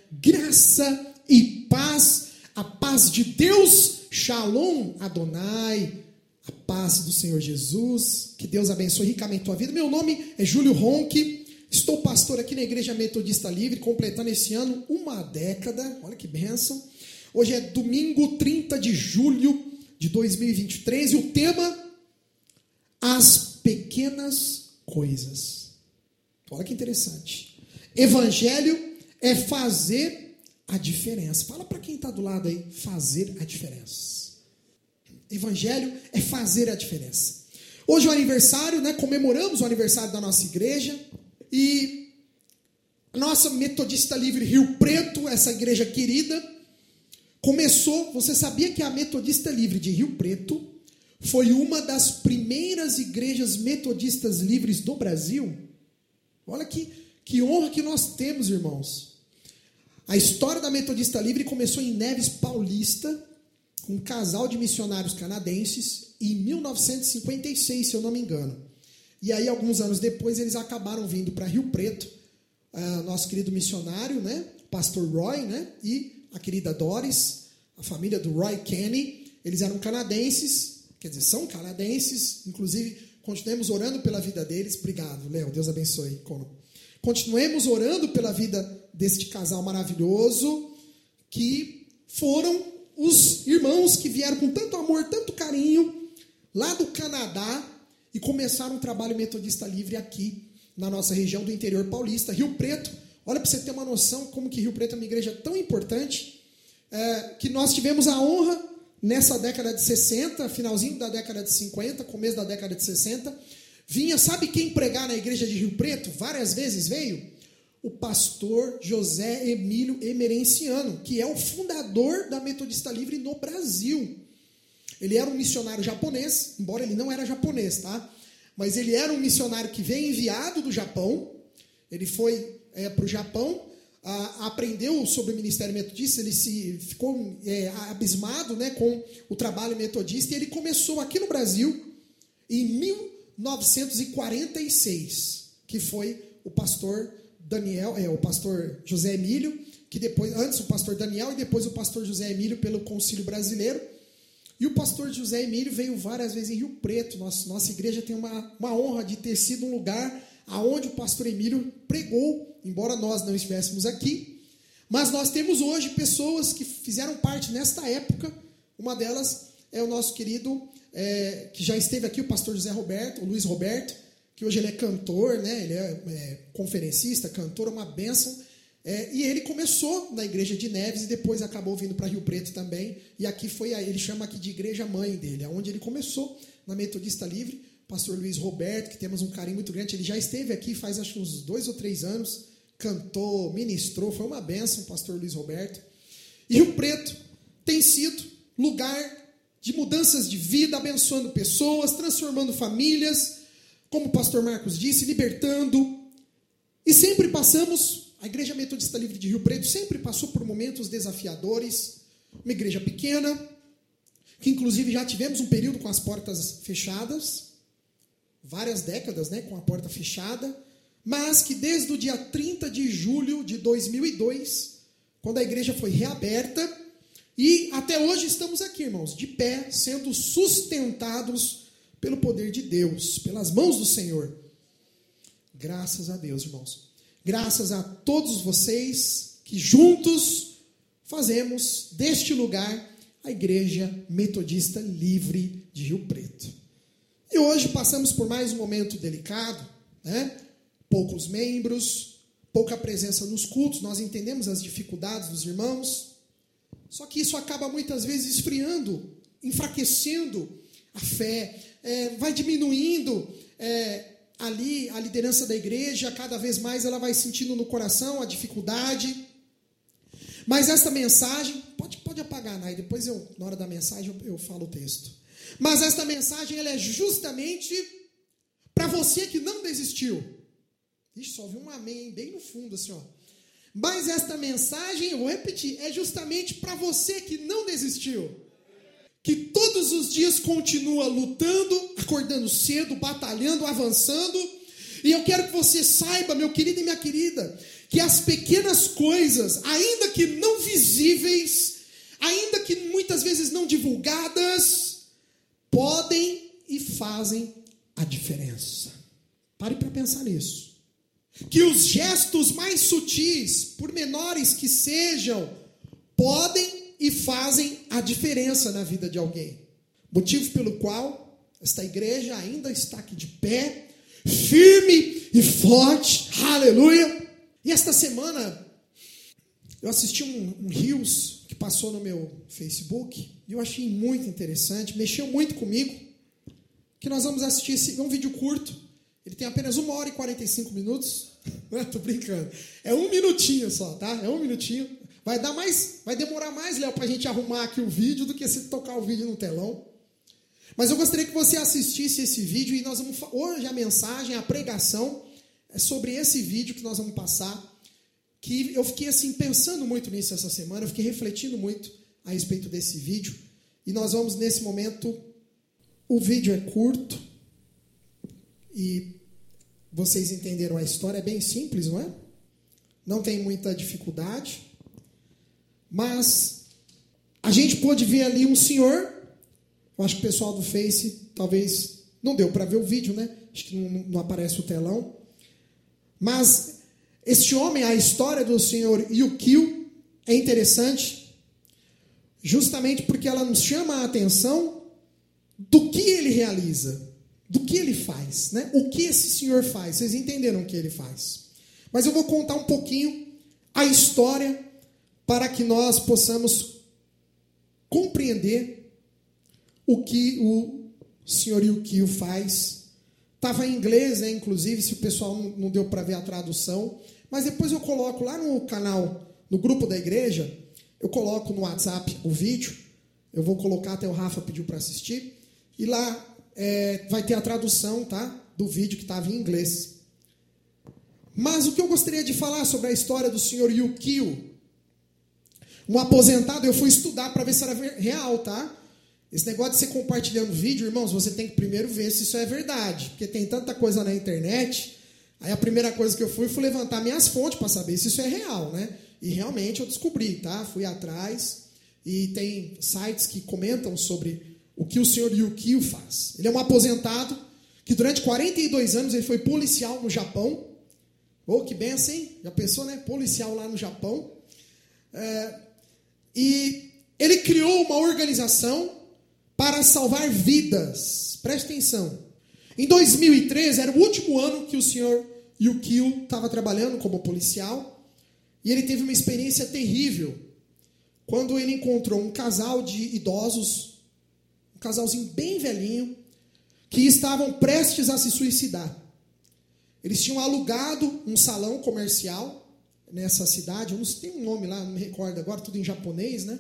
graça e paz, a paz de Deus, Shalom Adonai, a paz do Senhor Jesus, que Deus abençoe ricamente a tua vida. Meu nome é Júlio Ronque, estou pastor aqui na Igreja Metodista Livre, completando esse ano uma década, olha que bênção. Hoje é domingo 30 de julho de 2023 e o tema, as pequenas coisas. Olha que interessante. Evangelho é fazer a diferença. Fala para quem está do lado aí, fazer a diferença. Evangelho é fazer a diferença. Hoje é o aniversário, comemoramos o aniversário da nossa igreja e a nossa Metodista Livre Rio Preto, essa igreja querida, começou. Você sabia que a Metodista Livre de Rio Preto foi uma das primeiras igrejas metodistas livres do Brasil? Olha que honra que nós temos, irmãos. A história da Metodista Livre começou em Neves Paulista, com um casal de missionários canadenses, em 1956, se eu não me engano. E aí, alguns anos depois, eles acabaram vindo para Rio Preto, nosso querido missionário, pastor Roy, e a querida Doris, a família do Roy Kenny. Eles eram canadenses, quer dizer, são canadenses, inclusive continuemos orando pela vida deles. Obrigado, Léo, Deus abençoe. Continuemos orando pela vida deste casal maravilhoso, que foram os irmãos que vieram com tanto amor, tanto carinho, lá do Canadá, e começaram um trabalho metodista livre aqui, na nossa região do interior paulista, Rio Preto. Olha, para você ter uma noção como que Rio Preto é uma igreja tão importante, que nós tivemos a honra, nessa década de 60, finalzinho da década de 50, começo da década de 60, vinha, sabe quem pregar na igreja de Rio Preto? Várias vezes veio o pastor José Emílio Emerenciano, que é o fundador da Metodista Livre no Brasil. Ele era um missionário japonês, embora ele não era japonês, tá? Mas ele era um missionário que veio enviado do Japão. Ele foi para o Japão, aprendeu sobre o ministério metodista, ele ficou abismado, com o trabalho metodista, e ele começou aqui no Brasil em 1946, que foi o pastor Daniel, o pastor José Emílio, que depois, antes o pastor Daniel e depois o pastor José Emílio pelo Concílio Brasileiro. E o pastor José Emílio veio várias vezes em Rio Preto. Nossa igreja tem uma honra de ter sido um lugar aonde o pastor Emílio pregou, embora nós não estivéssemos aqui. Mas nós temos hoje pessoas que fizeram parte nesta época. Uma delas é o nosso querido, que já esteve aqui, o pastor José Roberto, o Luiz Roberto, que hoje ele é cantor, ele é conferencista, cantor, uma bênção. E ele começou na igreja de Neves e depois acabou vindo para Rio Preto também. E aqui ele chama aqui de igreja mãe dele, onde ele começou na Metodista Livre. Pastor Luiz Roberto, que temos um carinho muito grande, ele já esteve aqui faz acho uns 2 ou 3 anos, cantou, ministrou, foi uma bênção, pastor Luiz Roberto. E Rio Preto tem sido lugar de mudanças de vida, abençoando pessoas, transformando famílias, como o pastor Marcos disse, libertando. E sempre passamos, a Igreja Metodista Livre de Rio Preto sempre passou por momentos desafiadores. Uma igreja pequena, que inclusive já tivemos um período com as portas fechadas, várias décadas, com a porta fechada, mas que desde o dia 30 de julho de 2002, quando a igreja foi reaberta, e até hoje estamos aqui, irmãos, de pé, sendo sustentados pelo poder de Deus, pelas mãos do Senhor. Graças a Deus, irmãos. Graças a todos vocês que juntos fazemos deste lugar a Igreja Metodista Livre de Rio Preto. E hoje passamos por mais um momento delicado, Poucos membros, pouca presença nos cultos, nós entendemos as dificuldades dos irmãos, só que isso acaba muitas vezes esfriando, enfraquecendo a fé, vai diminuindo ali a liderança da igreja, cada vez mais ela vai sentindo no coração a dificuldade. Mas esta mensagem, pode apagar, Nai, depois na hora da mensagem eu falo o texto. Mas esta mensagem ela é justamente para você que não desistiu. Ixi, só vi um amém bem no fundo assim, ó. Mas esta mensagem, eu vou repetir, é justamente para você que não desistiu. Que todos os dias continua lutando, acordando cedo, batalhando, avançando. E eu quero que você saiba, meu querido e minha querida, que as pequenas coisas, ainda que não visíveis, ainda que muitas vezes não divulgadas, podem e fazem a diferença. Pare para pensar nisso. Que os gestos mais sutis, por menores que sejam, podem e fazem a diferença na vida de alguém. Motivo pelo qual esta igreja ainda está aqui de pé, firme e forte, aleluia. E esta semana eu assisti um Reels que passou no meu Facebook e eu achei muito interessante, mexeu muito comigo, que nós vamos assistir um vídeo curto, ele tem apenas 1 hora e 45 minutos, tô brincando, é 1 minutinho só, tá? É 1 minutinho, vai demorar mais, Léo, pra gente arrumar aqui o vídeo do que se tocar o vídeo no telão. Mas eu gostaria que você assistisse esse vídeo e nós vamos, hoje a mensagem, a pregação é sobre esse vídeo que nós vamos passar, que eu fiquei assim pensando muito nisso essa semana, eu fiquei refletindo muito a respeito desse vídeo, e nós vamos nesse momento, o vídeo é curto, e vocês entenderam a história, é bem simples, não é? Não tem muita dificuldade, mas a gente pôde ver ali um senhor, eu acho que o pessoal do Face, talvez, não deu para ver o vídeo, né? Acho que não aparece o telão, mas este homem, a história do senhor Yukio é interessante, justamente porque ela nos chama a atenção do que ele realiza, do que ele faz, né? O que esse senhor faz, vocês entenderam o que ele faz. Mas eu vou contar um pouquinho a história para que nós possamos compreender o que o senhor Yukio faz. Estava em inglês, né? Inclusive, se o pessoal não deu para ver a tradução, mas depois eu coloco lá no canal, no grupo da igreja, eu coloco no WhatsApp o vídeo, eu vou colocar, até o Rafa pediu para assistir, e lá vai ter a tradução, tá, do vídeo que estava em inglês. Mas o que eu gostaria de falar sobre a história do senhor Yukio, um aposentado, eu fui estudar para ver se era real, tá? Esse negócio de você compartilhando vídeo, irmãos, você tem que primeiro ver se isso é verdade, porque tem tanta coisa na internet. Aí a primeira coisa que eu fui levantar minhas fontes para saber se isso é real, né? E realmente eu descobri, tá? Fui atrás e tem sites que comentam sobre o que o senhor Yukio faz. Ele é um aposentado que durante 42 anos ele foi policial no Japão. Oh, que benção, hein? Já pensou, né? Policial lá no Japão. E ele criou uma organização para salvar vidas. Preste atenção. Em 2013, era o último ano que o senhor Yukio estava trabalhando como policial, e ele teve uma experiência terrível, quando ele encontrou um casal de idosos, um casalzinho bem velhinho, que estavam prestes a se suicidar. Eles tinham alugado um salão comercial nessa cidade, eu não sei, tem um nome lá, não me recordo agora, tudo em japonês, né?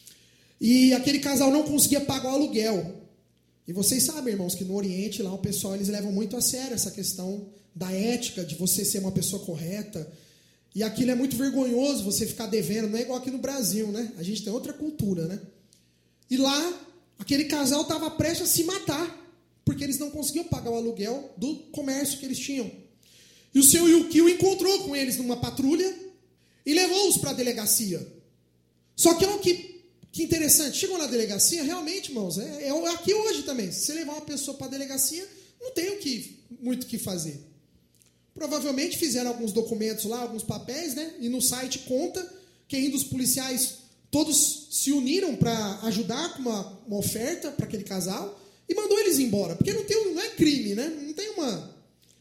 E aquele casal não conseguia pagar o aluguel. E vocês sabem, irmãos, que no Oriente, lá o pessoal, eles levam muito a sério essa questão da ética, de você ser uma pessoa correta. E aquilo é muito vergonhoso, você ficar devendo, não é igual aqui no Brasil, né? A gente tem outra cultura, né? E lá, aquele casal estava prestes a se matar, porque eles não conseguiam pagar o aluguel do comércio que eles tinham. E o seu Yukio encontrou com eles numa patrulha e levou-os para a delegacia. Só que olha que interessante, chegou na delegacia, realmente, irmãos, é aqui hoje também. Se você levar uma pessoa para a delegacia, não tem muito o que fazer. Provavelmente fizeram alguns documentos lá, alguns papéis, né? E no site conta que ainda os policiais todos se uniram para ajudar com uma oferta para aquele casal e mandou eles embora. Porque não é crime, né? Não tem uma...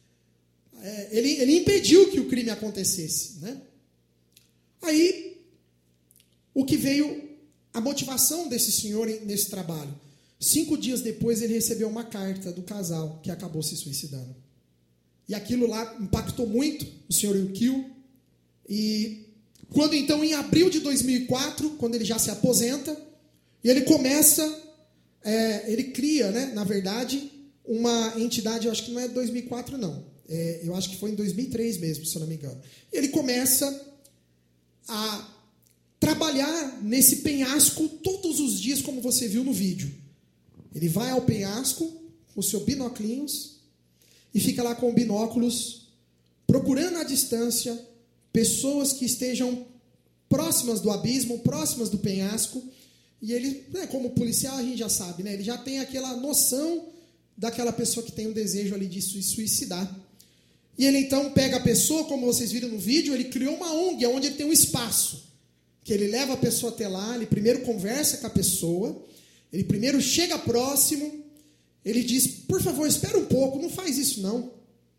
Ele impediu que o crime acontecesse, né? Aí, o que veio... A motivação desse senhor nesse trabalho. 5 dias depois ele recebeu uma carta do casal que acabou se suicidando. E aquilo lá impactou muito o senhor Yukio. E quando então, em abril de 2004, quando ele já se aposenta, e ele começa, ele cria, né, na verdade, uma entidade, eu acho que não é 2004 não, eu acho que foi em 2003 mesmo, se eu não me engano. E ele começa a trabalhar nesse penhasco todos os dias, como você viu no vídeo. Ele vai ao penhasco com o seu binóculos e fica lá com binóculos, procurando à distância pessoas que estejam próximas do abismo, próximas do penhasco, e ele, como policial, a gente já sabe, ele já tem aquela noção daquela pessoa que tem um desejo ali de se suicidar. E ele então pega a pessoa, como vocês viram no vídeo, ele criou uma ONG, onde ele tem um espaço, que ele leva a pessoa até lá, ele primeiro conversa com a pessoa, ele primeiro chega próximo, ele diz, por favor, espera um pouco, não faz isso não.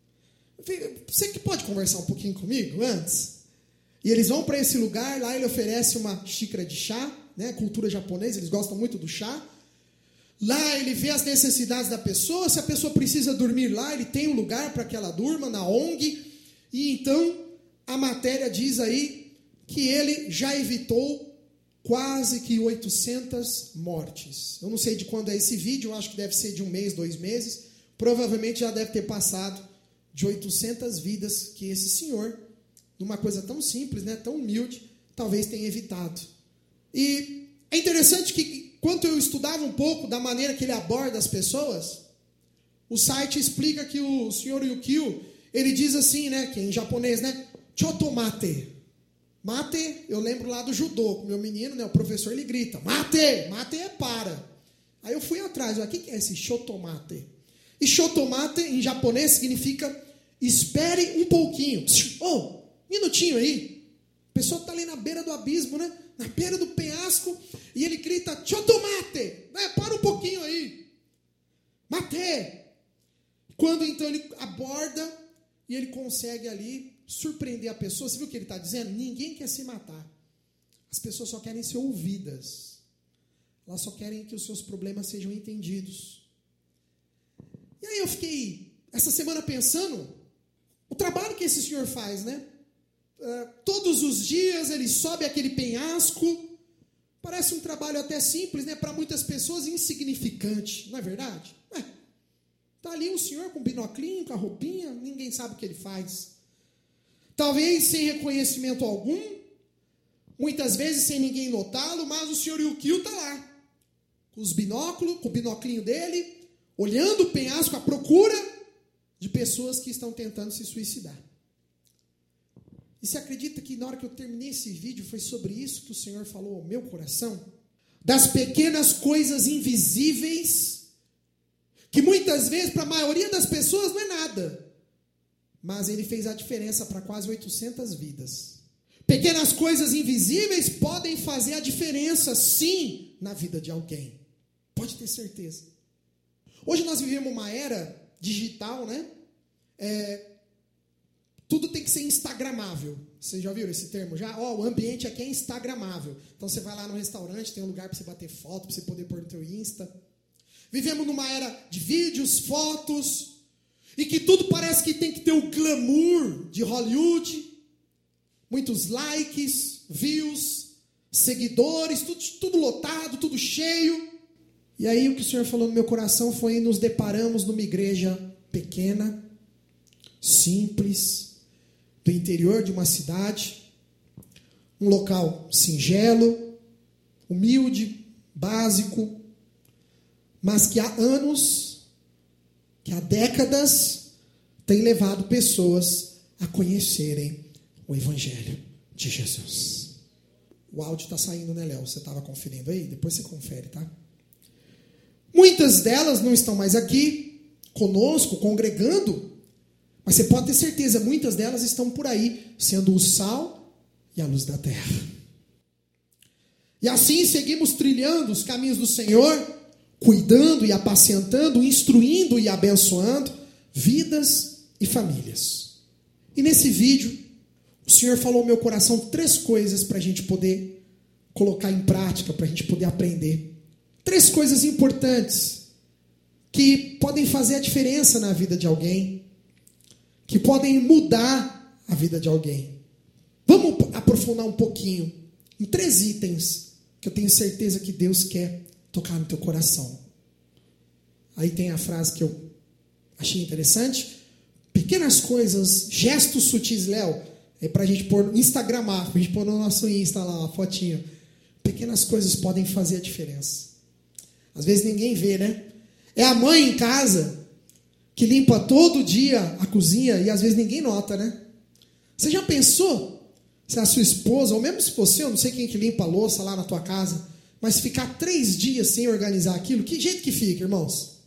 Você que pode conversar um pouquinho comigo antes? E eles vão para esse lugar, lá ele oferece uma xícara de chá, cultura japonesa, eles gostam muito do chá. Lá ele vê as necessidades da pessoa, se a pessoa precisa dormir lá, ele tem um lugar para que ela durma, na ONG. E então a matéria diz aí que ele já evitou quase que 800 mortes. Eu não sei de quando é esse vídeo, eu acho que deve ser de 1 mês, 2 meses. Provavelmente já deve ter passado de 800 vidas que esse senhor, numa coisa tão simples, tão humilde, talvez tenha evitado. E é interessante que, quando eu estudava um pouco da maneira que ele aborda as pessoas, o site explica que o senhor Yukio, ele diz assim, que em japonês, chotomate. Mate, eu lembro lá do judô, meu menino, o professor, ele grita, mate, mate é para. Aí eu fui atrás, o que é esse chotomate? E chotomate, em japonês, significa espere um pouquinho. Minutinho aí. A pessoa está ali na beira do abismo, na beira do penhasco, e ele grita, chotomate, para um pouquinho aí. Mate. Quando então ele aborda, e ele consegue ali surpreender a pessoa. Você viu o que ele está dizendo? Ninguém quer se matar. As pessoas só querem ser ouvidas. Elas só querem que os seus problemas sejam entendidos. E aí eu fiquei, essa semana, pensando o trabalho que esse senhor faz, todos os dias ele sobe aquele penhasco. Parece um trabalho até simples, para muitas pessoas insignificante, não é verdade? Está ali um senhor com binoclinho, com a roupinha, ninguém sabe o que ele faz. Talvez sem reconhecimento algum, muitas vezes sem ninguém notá-lo, mas o senhor Yukio está lá, com os binóculos, com o binoclinho dele, olhando o penhasco à procura de pessoas que estão tentando se suicidar. E você acredita que na hora que eu terminei esse vídeo foi sobre isso que o Senhor falou ao meu coração? Das pequenas coisas invisíveis, que muitas vezes para a maioria das pessoas não é nada, mas ele fez a diferença para quase 800 vidas. Pequenas coisas invisíveis podem fazer a diferença, sim, na vida de alguém. Pode ter certeza. Hoje nós vivemos uma era digital, tudo tem que ser instagramável. Vocês já viram esse termo? O ambiente aqui é instagramável. Então você vai lá no restaurante, tem um lugar para você bater foto, para você poder pôr no teu Insta. Vivemos numa era de vídeos, fotos, e que tudo parece que tem que ter o glamour de Hollywood. Muitos likes, views, seguidores, tudo lotado, tudo cheio. E aí o que o Senhor falou no meu coração foi: nos deparamos numa igreja pequena, simples, do interior de uma cidade, um local singelo, humilde, básico, mas que há anos, que há décadas, tem levado pessoas a conhecerem o Evangelho de Jesus. O áudio está saindo, Léo? Você estava conferindo aí? Depois você confere, tá? Muitas delas não estão mais aqui, conosco, congregando, mas você pode ter certeza, muitas delas estão por aí, sendo o sal e a luz da terra. E assim seguimos trilhando os caminhos do Senhor, cuidando e apacentando, instruindo e abençoando vidas e famílias. E nesse vídeo, o Senhor falou no meu coração 3 coisas para a gente poder colocar em prática, para a gente poder aprender. 3 coisas importantes que podem fazer a diferença na vida de alguém, que podem mudar a vida de alguém. Vamos aprofundar um pouquinho em 3 itens que eu tenho certeza que Deus quer tocar no teu coração. Aí tem a frase que eu achei interessante: pequenas coisas, gestos sutis, Léo, é para a gente pôr no Instagramar, para a gente pôr no nosso Insta lá, a fotinho. Pequenas coisas podem fazer a diferença. Às vezes ninguém vê, É a mãe em casa que limpa todo dia a cozinha e às vezes ninguém nota, Você já pensou Se a sua esposa, ou mesmo se você, eu não sei quem que limpa a louça lá na tua casa, mas ficar 3 dias sem organizar aquilo, que jeito que fica, irmãos?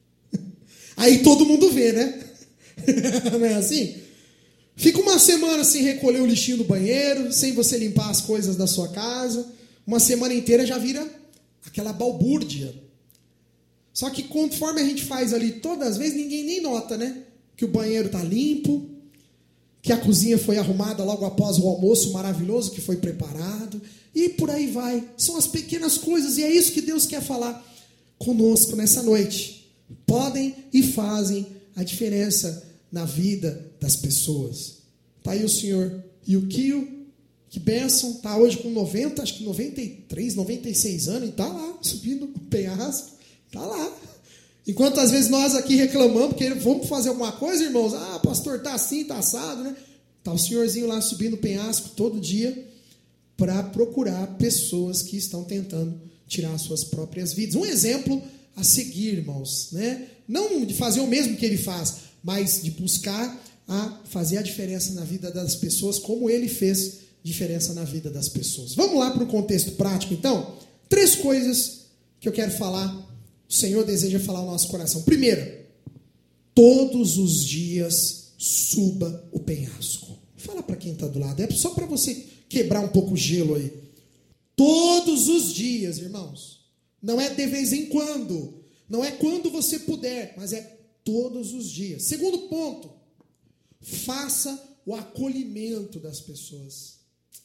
Aí todo mundo vê, né? Não é assim? Fica uma semana sem recolher o lixinho do banheiro, sem você limpar as coisas da sua casa. Uma semana inteira já vira aquela balbúrdia. Só que conforme a gente faz ali todas as vezes, ninguém nem nota, né? Que o banheiro está limpo, que a cozinha foi arrumada logo após o almoço maravilhoso que foi preparado. E por aí vai. São as pequenas coisas, e é isso que Deus quer falar conosco nessa noite. Podem e fazem a diferença na vida das pessoas. Está aí o senhor Yukio, que bênção, está hoje com 90, acho que 93, 96 anos, e está lá, subindo o penhasco, está lá. Enquanto às vezes nós aqui reclamamos, porque vamos fazer alguma coisa, irmãos, pastor, está assim, está assado, né? Está o senhorzinho lá subindo o penhasco todo dia, para procurar pessoas que estão tentando tirar suas próprias vidas. Um exemplo a seguir, irmãos, né? Não de fazer o mesmo que ele faz, mas de buscar a fazer a diferença na vida das pessoas, como ele fez diferença na vida das pessoas. Vamos lá para o contexto prático, então? 3 coisas que eu quero falar, o Senhor deseja falar ao nosso coração. Primeiro, todos os dias suba o penhasco. Fala para quem está do lado, é só para você quebrar um pouco o gelo aí. Todos os dias, irmãos. Não é de vez em quando. Não é quando você puder, mas é todos os dias. Segundo ponto, faça o acolhimento das pessoas.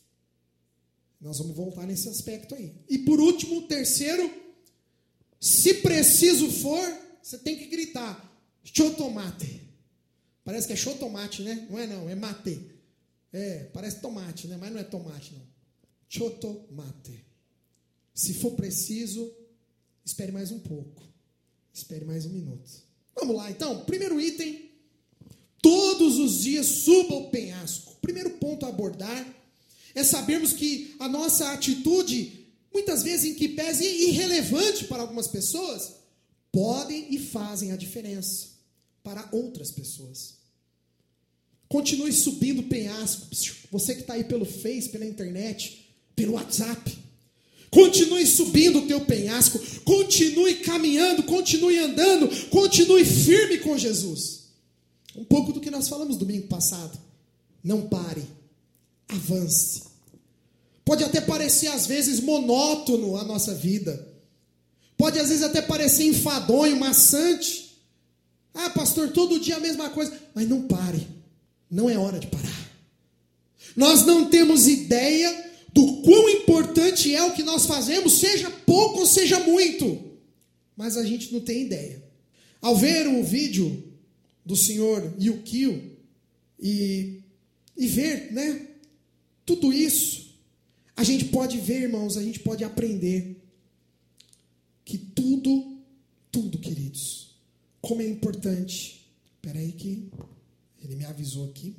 Nós vamos voltar nesse aspecto aí. E por último, terceiro, se preciso for, você tem que gritar, chotomate. Parece que é chotomate, né? Não é não, é mate. Parece tomate, né? Mas não é tomate, não. Chotomate. Se for preciso, espere mais um pouco. Espere mais um minuto. Vamos lá, então. Primeiro item. Todos os dias suba o penhasco. Primeiro ponto a abordar é sabermos que a nossa atitude, muitas vezes em que pese irrelevante para algumas pessoas, podem e fazem a diferença para outras pessoas. Continue subindo o penhasco. Você que está aí pelo Face, pela internet, pelo WhatsApp. Continue subindo o teu penhasco. Continue caminhando, continue andando, continue firme com Jesus. Um pouco do que nós falamos domingo passado. Não pare. Avance. Pode até parecer às vezes monótono a nossa vida. Pode às vezes até parecer enfadonho, maçante. Pastor, todo dia a mesma coisa. Mas não pare. Não é hora de parar. Nós não temos ideia do quão importante é o que nós fazemos, seja pouco ou seja muito. Mas a gente não tem ideia. Ao ver o vídeo do senhor Yukio e ver, né, tudo isso, a gente pode ver, irmãos, a gente pode aprender que tudo, queridos, como é importante. Espera aí que ele me avisou aqui.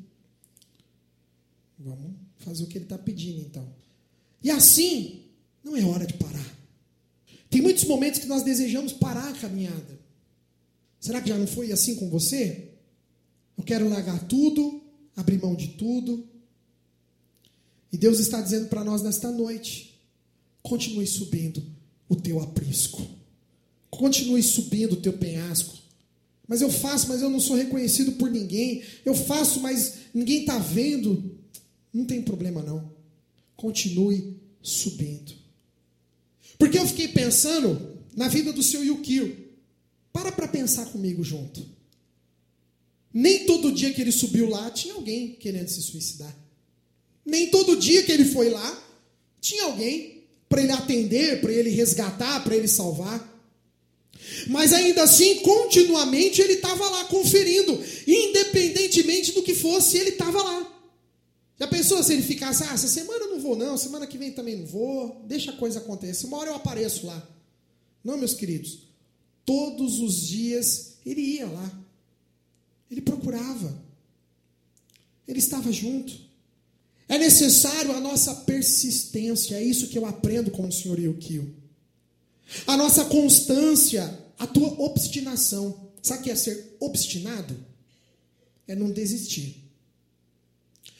Vamos fazer o que ele está pedindo, então. E assim, não é hora de parar. Tem muitos momentos que nós desejamos parar a caminhada. Será que já não foi assim com você? Eu quero largar tudo, abrir mão de tudo. E Deus está dizendo para nós nesta noite, continue subindo o teu aprisco. Continue subindo o teu penhasco. Mas eu faço, mas eu não sou reconhecido por ninguém. Eu faço, mas ninguém está vendo. Não tem problema não. Continue subindo. Porque eu fiquei pensando na vida do seu Yukio. Para pensar comigo junto. Nem todo dia que ele subiu lá tinha alguém querendo se suicidar. Nem todo dia que ele foi lá tinha alguém para ele atender, para ele resgatar, para ele salvar. Mas ainda assim, continuamente ele estava lá conferindo. Independentemente do que fosse, ele estava lá. Já pensou se ele ficasse, essa semana eu não vou não, semana que vem também não vou, deixa a coisa acontecer, uma hora eu apareço lá. Não, meus queridos, todos os dias ele ia lá. Ele procurava. Ele estava junto. É necessário a nossa persistência, é isso que eu aprendo com o senhor Yukio. A nossa constância, a tua obstinação. Sabe o que é ser obstinado? É não desistir.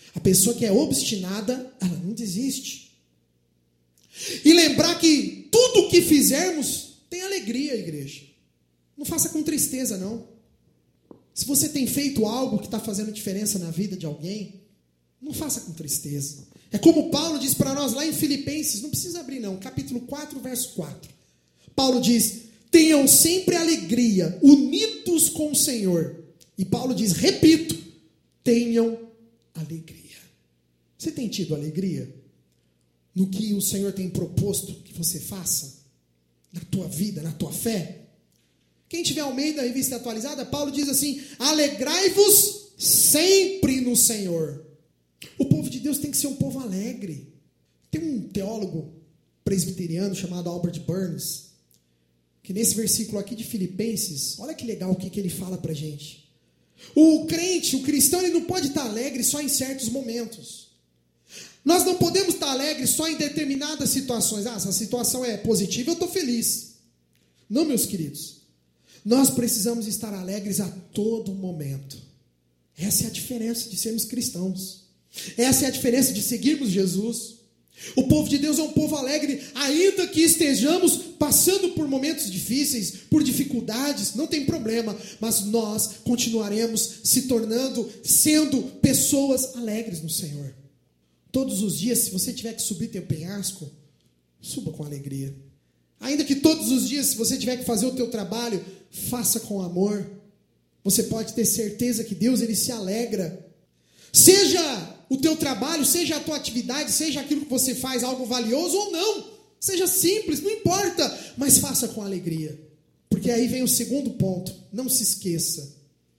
A pessoa que é obstinada, ela não desiste. E lembrar que tudo o que fizermos tem alegria, igreja. Não faça com tristeza, não. Se você tem feito algo que está fazendo diferença na vida de alguém, não faça com tristeza. É como Paulo diz para nós lá em Filipenses, não precisa abrir não, capítulo 4, verso 4. Paulo diz, tenham sempre alegria, unidos com o Senhor. E Paulo diz, repito, tenham alegria. Você tem tido alegria no que o Senhor tem proposto que você faça? Na tua vida, na tua fé? Quem tiver Almeida, revista atualizada, Paulo diz assim, alegrai-vos sempre no Senhor. O povo de Deus tem que ser um povo alegre. Tem um teólogo presbiteriano chamado Albert Burns, que nesse versículo aqui de Filipenses, olha que legal o que ele fala pra gente. O crente, o cristão, ele não pode estar alegre só em certos momentos. Nós não podemos estar alegres só em determinadas situações. Essa situação é positiva, eu estou feliz. Não, meus queridos. Nós precisamos estar alegres a todo momento. Essa é a diferença de sermos cristãos. Essa é a diferença de seguirmos Jesus. O povo de Deus é um povo alegre, ainda que estejamos passando por momentos difíceis, por dificuldades, não tem problema, mas nós continuaremos sendo pessoas alegres no Senhor. Todos os dias, se você tiver que subir teu penhasco, suba com alegria. Ainda que todos os dias, se você tiver que fazer o teu trabalho, faça com amor. Você pode ter certeza que Deus, Ele se alegra. Seja o teu trabalho, seja a tua atividade, seja aquilo que você faz algo valioso ou não. Seja simples, não importa, mas faça com alegria. Porque aí vem o segundo ponto. Não se esqueça.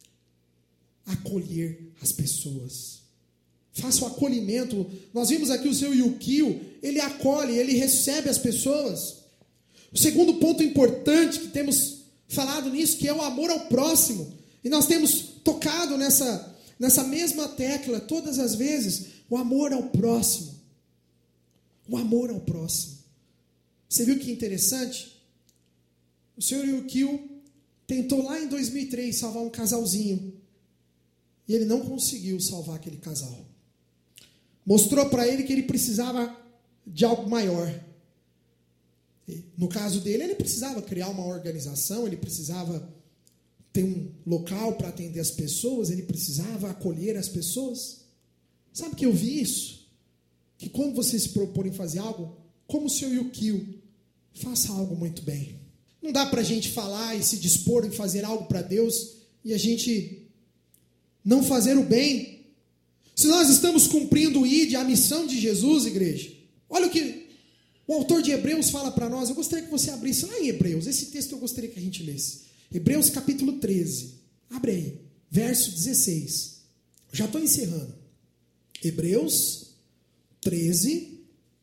Acolher as pessoas. Faça o acolhimento. Nós vimos aqui o seu Yukio, ele acolhe, ele recebe as pessoas. O segundo ponto importante que temos falado nisso, que é o amor ao próximo. E nós temos tocado nessa mesma tecla todas as vezes, o amor ao próximo. O amor ao próximo. Você viu que interessante? O senhor Yukio tentou lá em 2003 salvar um casalzinho. E ele não conseguiu salvar aquele casal. Mostrou para ele que ele precisava de algo maior. No caso dele, ele precisava criar uma organização, ele precisava ter um local para atender as pessoas, ele precisava acolher as pessoas. Sabe que eu vi isso? Que quando você se propõe em fazer algo, como o seu Yukio, faça algo muito bem. Não dá para a gente falar e se dispor em fazer algo para Deus e a gente não fazer o bem. Se nós estamos cumprindo o ID, a missão de Jesus, igreja, olha o que o autor de Hebreus fala para nós. Eu gostaria que você abrisse lá em Hebreus. Esse texto eu gostaria que a gente lesse. Hebreus capítulo 13. Abre aí. Verso 16. Já estou encerrando. Hebreus 13,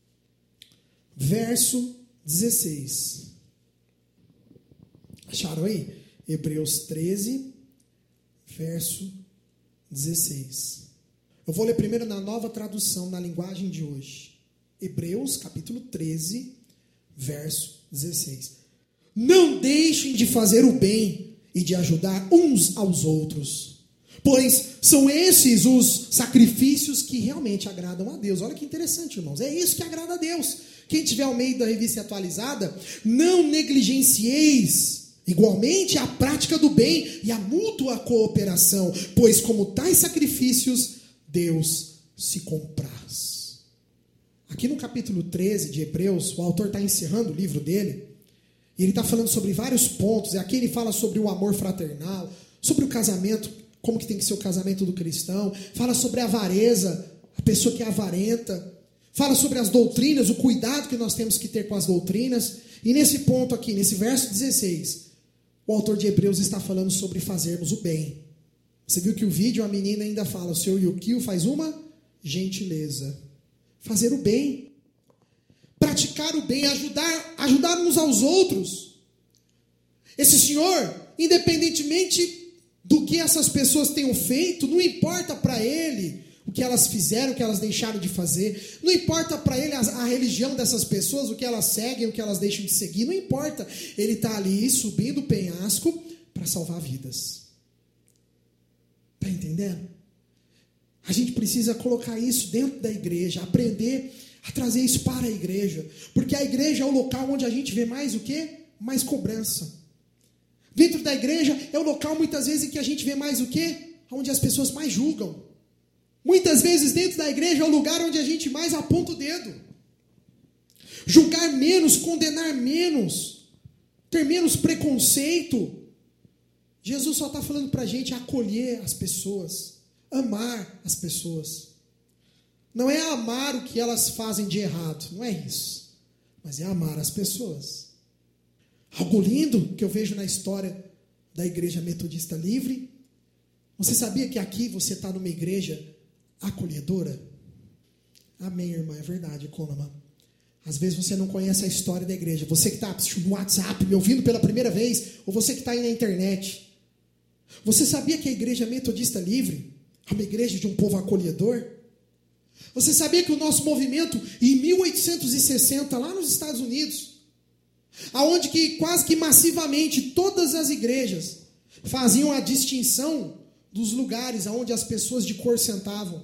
verso 16. Acharam aí? Hebreus 13, verso 16. Eu vou ler primeiro na nova tradução, na linguagem de hoje. Hebreus, capítulo 13, verso 16. Não deixem de fazer o bem e de ajudar uns aos outros, pois são esses os sacrifícios que realmente agradam a Deus. Olha que interessante, irmãos. É isso que agrada a Deus. Quem tiver ao meio da revista atualizada, não negligencieis igualmente a prática do bem e a mútua cooperação, pois como tais sacrifícios Deus se compraz. Aqui no capítulo 13 de Hebreus, o autor está encerrando o livro dele, e ele está falando sobre vários pontos. E aqui ele fala sobre o amor fraternal, sobre o casamento, como que tem que ser o casamento do cristão, fala sobre a avareza, a pessoa que é avarenta, fala sobre as doutrinas, o cuidado que nós temos que ter com as doutrinas. E nesse ponto aqui, nesse verso 16, o autor de Hebreus está falando sobre fazermos o bem. Você viu que o vídeo, a menina ainda fala, o seu Yukio faz uma gentileza. Fazer o bem. Praticar o bem, ajudar uns aos outros. Esse senhor, independentemente do que essas pessoas tenham feito, não importa para ele o que elas fizeram, o que elas deixaram de fazer. Não importa para ele a religião dessas pessoas, o que elas seguem, o que elas deixam de seguir. Não importa. Ele está ali subindo o penhasco para salvar vidas. Está entendendo? A gente precisa colocar isso dentro da igreja, aprender a trazer isso para a igreja. Porque a igreja é o local onde a gente vê mais o quê? Mais cobrança. Dentro da igreja é o local muitas vezes em que a gente vê mais o quê? Onde as pessoas mais julgam. Muitas vezes dentro da igreja é o lugar onde a gente mais aponta o dedo. Julgar menos, condenar menos, ter menos preconceito. Jesus só está falando para a gente acolher as pessoas, amar as pessoas. Não é amar o que elas fazem de errado, não é isso. Mas é amar as pessoas. Algo lindo que eu vejo na história da Igreja Metodista Livre. Você sabia que aqui você está numa igreja acolhedora? Amém, irmã, é verdade, Conama. Às vezes você não conhece a história da igreja. Você que está no WhatsApp, me ouvindo pela primeira vez, ou você que está aí na internet. Você sabia que a Igreja Metodista Livre é uma igreja de um povo acolhedor? Você sabia que o nosso movimento, em 1860, lá nos Estados Unidos, aonde que quase que massivamente todas as igrejas faziam a distinção dos lugares aonde as pessoas de cor sentavam.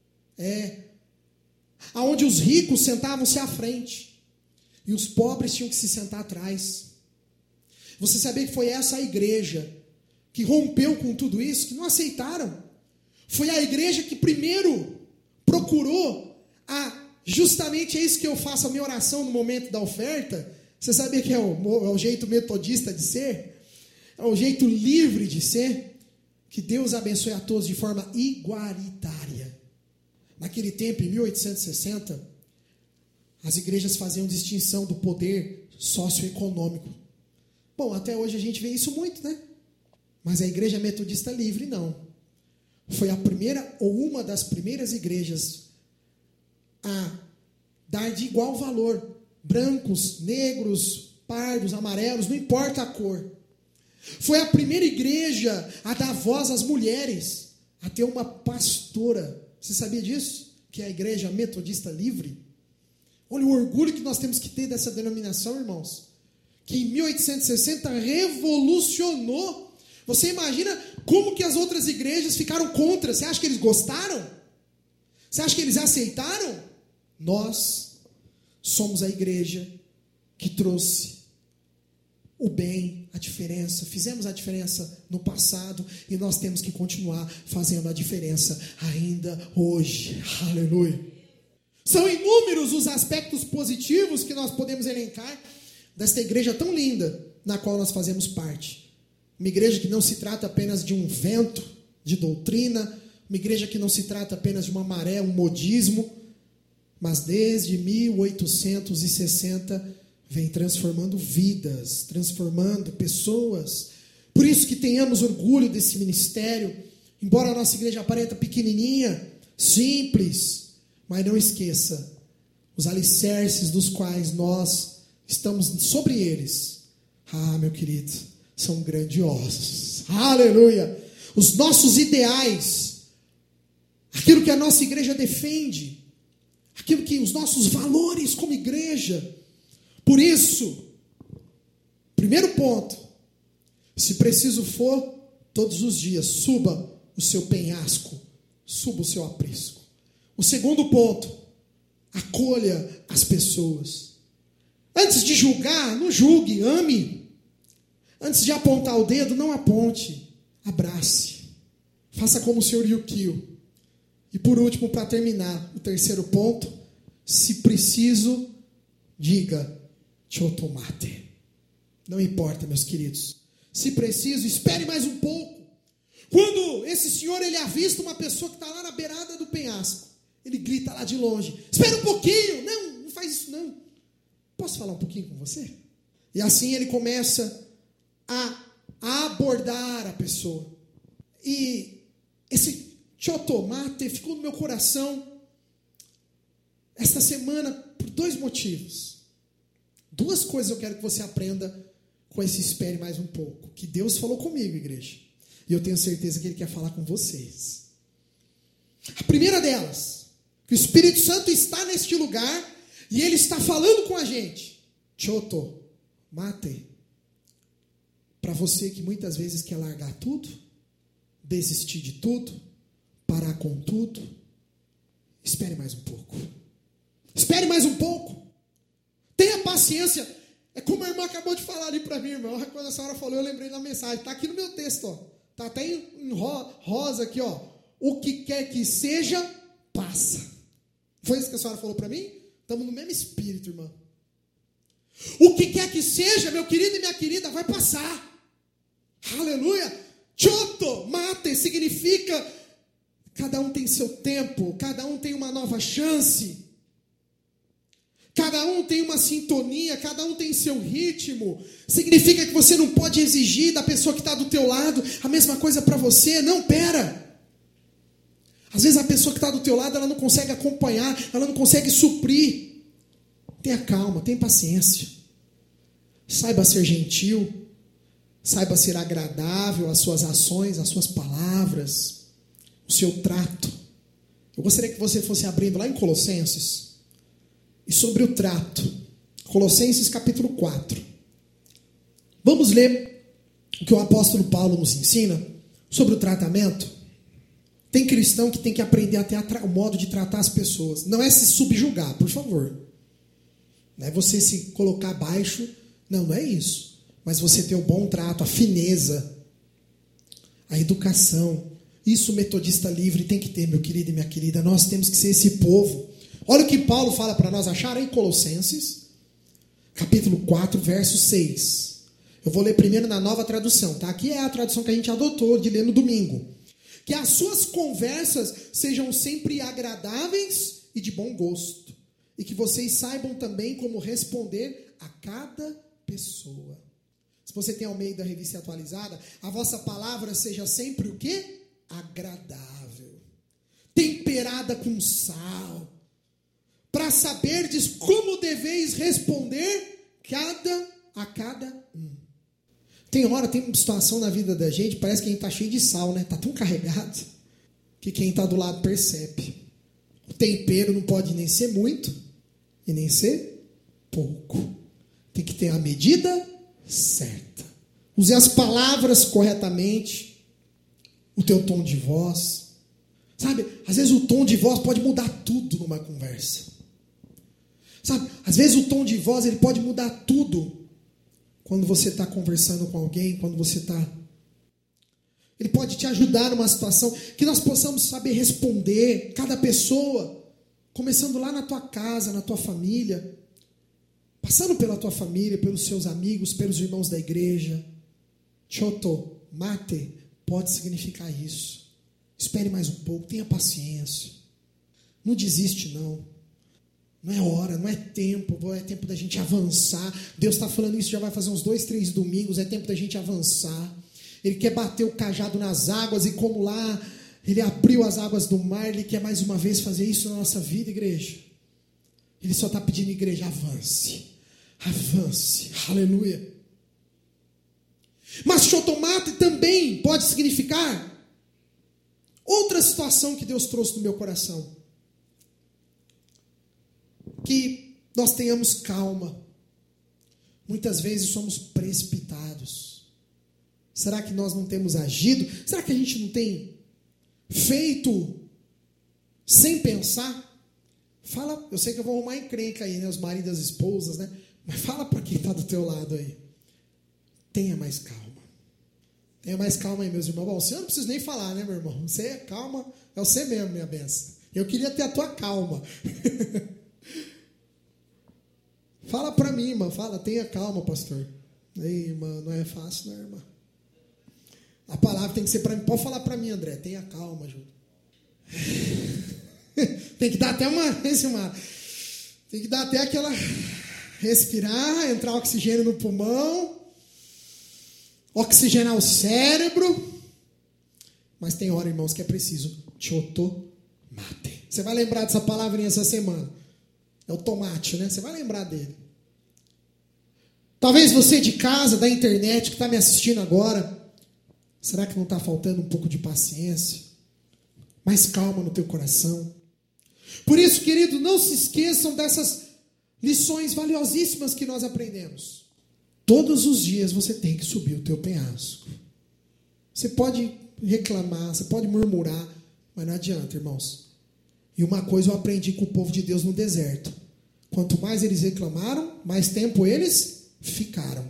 Aonde os ricos sentavam-se à frente e os pobres tinham que se sentar atrás. Você sabia que foi essa a igreja que rompeu com tudo isso, que não aceitaram? Foi a igreja que primeiro procurou justamente é isso que eu faço a minha oração no momento da oferta. Você sabia que é o jeito metodista de ser? É o jeito livre de ser? Que Deus abençoe a todos de forma igualitária. Naquele tempo, em 1860, as igrejas faziam distinção do poder socioeconômico. Bom, até hoje a gente vê isso muito, né? Mas a Igreja Metodista Livre, não. Foi a primeira ou uma das primeiras igrejas a dar de igual valor. Brancos, negros, pardos, amarelos, não importa a cor. Foi a primeira igreja a dar voz às mulheres, a ter uma pastora. Você sabia disso? Que é a Igreja Metodista Livre? Olha o orgulho que nós temos que ter dessa denominação, irmãos. Que em 1860 revolucionou. Você imagina como que as outras igrejas ficaram contra? Você acha que eles gostaram? Você acha que eles aceitaram? Nós somos a igreja que trouxe o bem, a diferença. Fizemos a diferença no passado e nós temos que continuar fazendo a diferença ainda hoje. Aleluia. São inúmeros os aspectos positivos que nós podemos elencar desta igreja tão linda na qual nós fazemos parte. Uma igreja que não se trata apenas de um vento de doutrina, uma igreja que não se trata apenas de uma maré, um modismo, mas desde 1860 vem transformando vidas, transformando pessoas. Por isso que tenhamos orgulho desse ministério, embora a nossa igreja aparenta pequenininha, simples, mas não esqueça os alicerces dos quais nós estamos sobre eles. Meu querido, são grandiosos. Aleluia! Os nossos ideais, aquilo que a nossa igreja defende, aquilo que os nossos valores como igreja. Por isso, primeiro ponto, se preciso for, todos os dias, suba o seu penhasco, suba o seu aprisco. O segundo ponto, acolha as pessoas. Antes de julgar, não julgue, ame. Antes de apontar o dedo, não aponte, abrace. Faça como o Sr. Yukio. E por último, para terminar, o terceiro ponto, se preciso, diga, chotomate. Não importa, meus queridos. Se preciso, espere mais um pouco. Quando esse senhor ele avista uma pessoa que está lá na beirada do penhasco, ele grita lá de longe: espera um pouquinho. Não faz isso não. Posso falar um pouquinho com você? E assim ele começa a abordar a pessoa. E esse chotomate ficou no meu coração esta semana por dois motivos. Duas coisas eu quero que você aprenda com esse espere mais um pouco. Que Deus falou comigo, igreja. E eu tenho certeza que Ele quer falar com vocês. A primeira delas, que o Espírito Santo está neste lugar e Ele está falando com a gente. Choto, mate. Para você que muitas vezes quer largar tudo, desistir de tudo, parar com tudo? Espere mais um pouco. Espere mais um pouco. Tenha paciência. É como a irmã acabou de falar ali para mim, irmã. Quando a senhora falou, eu lembrei da mensagem. Está aqui no meu texto, ó. Está até em rosa aqui, ó. O que quer que seja, passa. Foi isso que a senhora falou para mim? Estamos no mesmo espírito, irmã. O que quer que seja, meu querido e minha querida, vai passar. Aleluia. Choto, mate, significa cada um tem seu tempo, cada um tem uma nova chance. Cada um tem uma sintonia, cada um tem seu ritmo. Significa que você não pode exigir da pessoa que está do teu lado a mesma coisa para você. Não, pera. Às vezes a pessoa que está do teu lado, ela não consegue acompanhar, ela não consegue suprir. Tenha calma, tenha paciência. Saiba ser gentil. Saiba ser agradável às suas ações, às suas palavras, o seu trato. Eu gostaria que você fosse abrindo lá em Colossenses. E sobre o trato, Colossenses capítulo 4. Vamos ler o que o apóstolo Paulo nos ensina sobre o tratamento. Tem cristão que tem que aprender até o modo de tratar as pessoas. Não é se subjugar, por favor. Não é você se colocar abaixo. Não é isso. Mas você ter o bom trato, a fineza, a educação. Isso o metodista livre tem que ter, meu querido e minha querida. Nós temos que ser esse povo. Olha o que Paulo fala para nós. Acharam em Colossenses, capítulo 4, verso 6. Eu vou ler primeiro na nova tradução, tá? Aqui é a tradução que a gente adotou de ler no domingo. Que as suas conversas sejam sempre agradáveis e de bom gosto. E que vocês saibam também como responder a cada pessoa. Se você tem Almeida Revista Atualizada, a vossa palavra seja sempre o quê? Agradável. Temperada com sal. Para saberdes como deveis responder a cada um. Tem uma situação na vida da gente, parece que a gente está cheio de sal, né? Está tão carregado, que quem está do lado percebe. O tempero não pode nem ser muito, e nem ser pouco. Tem que ter a medida certa. Use as palavras corretamente, o teu tom de voz. Sabe, às vezes o tom de voz pode mudar tudo numa conversa. Sabe, às vezes o tom de voz ele pode mudar tudo quando você está conversando com alguém, quando você está... Ele pode te ajudar numa situação que nós possamos saber responder, cada pessoa, começando lá na tua casa, na tua família, passando pela tua família, pelos seus amigos, pelos irmãos da igreja. Choto, mate, pode significar isso. Espere mais um pouco, tenha paciência. Não desiste, não. Não é hora, não é tempo da gente avançar. Deus está falando isso, já vai fazer uns 2, 3 domingos, é tempo da gente avançar. Ele quer bater o cajado nas águas e como lá Ele abriu as águas do mar, Ele quer mais uma vez fazer isso na nossa vida, igreja. Ele só está pedindo, igreja, avance, avance, aleluia. Mas chotomate também pode significar outra situação que Deus trouxe no meu coração. Que nós tenhamos calma. Muitas vezes somos precipitados. Será que nós não temos agido? Será que a gente não tem feito sem pensar? Fala, eu sei que eu vou arrumar encrenca aí, né? Os maridos e as esposas, né? Mas fala para quem está do teu lado aí. Tenha mais calma. Tenha mais calma aí, meus irmãos. Bom, você não precisa nem falar, né, meu irmão? Você é calma, é você mesmo, minha benção. Eu queria ter a tua calma. Fala para mim, irmã. Fala, tenha calma, pastor. Ei, irmã, não é fácil, né, irmã? A palavra tem que ser para mim. Pode falar para mim, André. Tenha calma, Júlio. Tem que dar até tem que dar até aquela respirar, entrar oxigênio no pulmão, oxigenar o cérebro. Mas tem hora, irmãos, que é preciso chotomate. Você vai lembrar dessa palavrinha essa semana. É o tomate, né? Você vai lembrar dele. Talvez você de casa, da internet, que está me assistindo agora, será que não está faltando um pouco de paciência? Mais calma no teu coração. Por isso, querido, não se esqueçam dessas lições valiosíssimas que nós aprendemos. Todos os dias você tem que subir o teu penhasco. Você pode reclamar, você pode murmurar, Mas não adianta, irmãos. E uma coisa eu aprendi com o povo de Deus no deserto. Quanto mais eles reclamaram, mais tempo eles ficaram.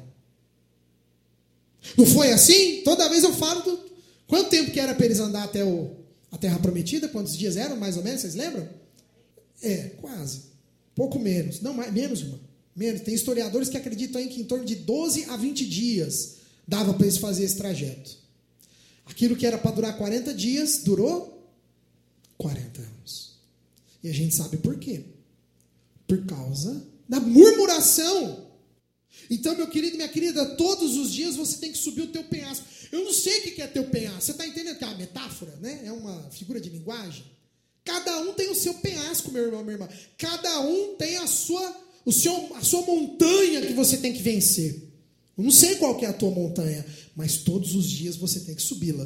Não foi assim? Toda vez eu falo quanto tempo que era para eles andar até a Terra Prometida? Quantos dias eram, mais ou menos? Vocês lembram? Quase. Pouco menos. Não, menos, irmão. Menos. Tem historiadores que acreditam que em torno de 12 a 20 dias dava para eles fazer esse trajeto. Aquilo que era para durar 40 dias, durou 40 anos. E a gente sabe por quê. Por causa da murmuração. Então, meu querido e minha querida, todos os dias você tem que subir o teu penhasco. Eu não sei o que é teu penhasco. Você está entendendo que é uma metáfora, né? É uma figura de linguagem. Cada um tem o seu penhasco, meu irmão, minha irmã. Cada um tem a sua montanha que você tem que vencer. Eu não sei qual que é a tua montanha, mas todos os dias você tem que subi-la.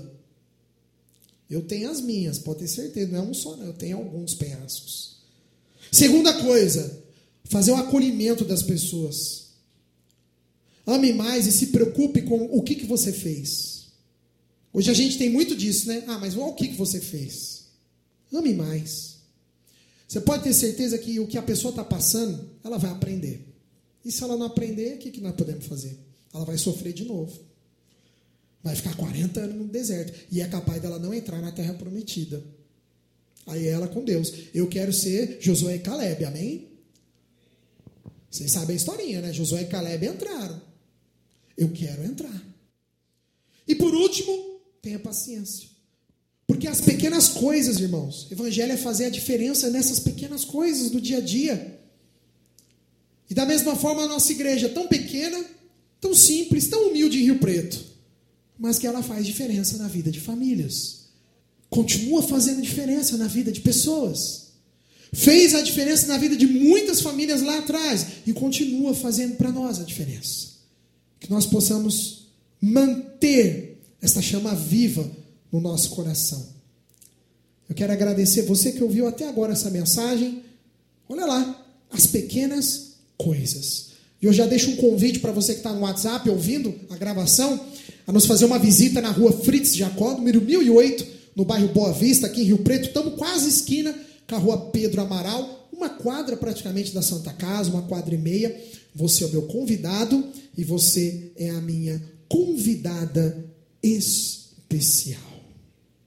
Eu tenho as minhas, pode ter certeza. Não é um só, não. Eu tenho alguns penhascos. Segunda coisa, fazer o acolhimento das pessoas. Ame mais e se preocupe com o que você fez. Hoje a gente tem muito disso, né? Mas olha o que você fez. Ame mais. Você pode ter certeza que o que a pessoa está passando, ela vai aprender. E se ela não aprender, o que nós podemos fazer? Ela vai sofrer de novo. Vai ficar 40 anos no deserto. E é capaz dela não entrar na Terra Prometida. Aí ela com Deus. Eu quero ser Josué e Caleb, amém? Vocês sabem a historinha, né? Josué e Caleb entraram. Eu quero entrar. E por último, tenha paciência. Porque as pequenas coisas, irmãos, evangelho é fazer a diferença nessas pequenas coisas do dia a dia. E da mesma forma a nossa igreja, tão pequena, tão simples, tão humilde em Rio Preto, mas que ela faz diferença na vida de famílias. Continua fazendo diferença na vida de pessoas. Fez a diferença na vida de muitas famílias lá atrás e continua fazendo para nós a diferença. Que nós possamos manter esta chama viva no nosso coração. Eu quero agradecer você que ouviu até agora essa mensagem. Olha lá, as pequenas coisas. E eu já deixo um convite para você que está no WhatsApp ouvindo a gravação, a nos fazer uma visita na rua Fritz Jacó, número 1008, no bairro Boa Vista, aqui em Rio Preto. Estamos quase esquina com a rua Pedro Amaral, uma quadra praticamente da Santa Casa, 1,5 quadras. Você é o meu convidado e você é a minha convidada especial.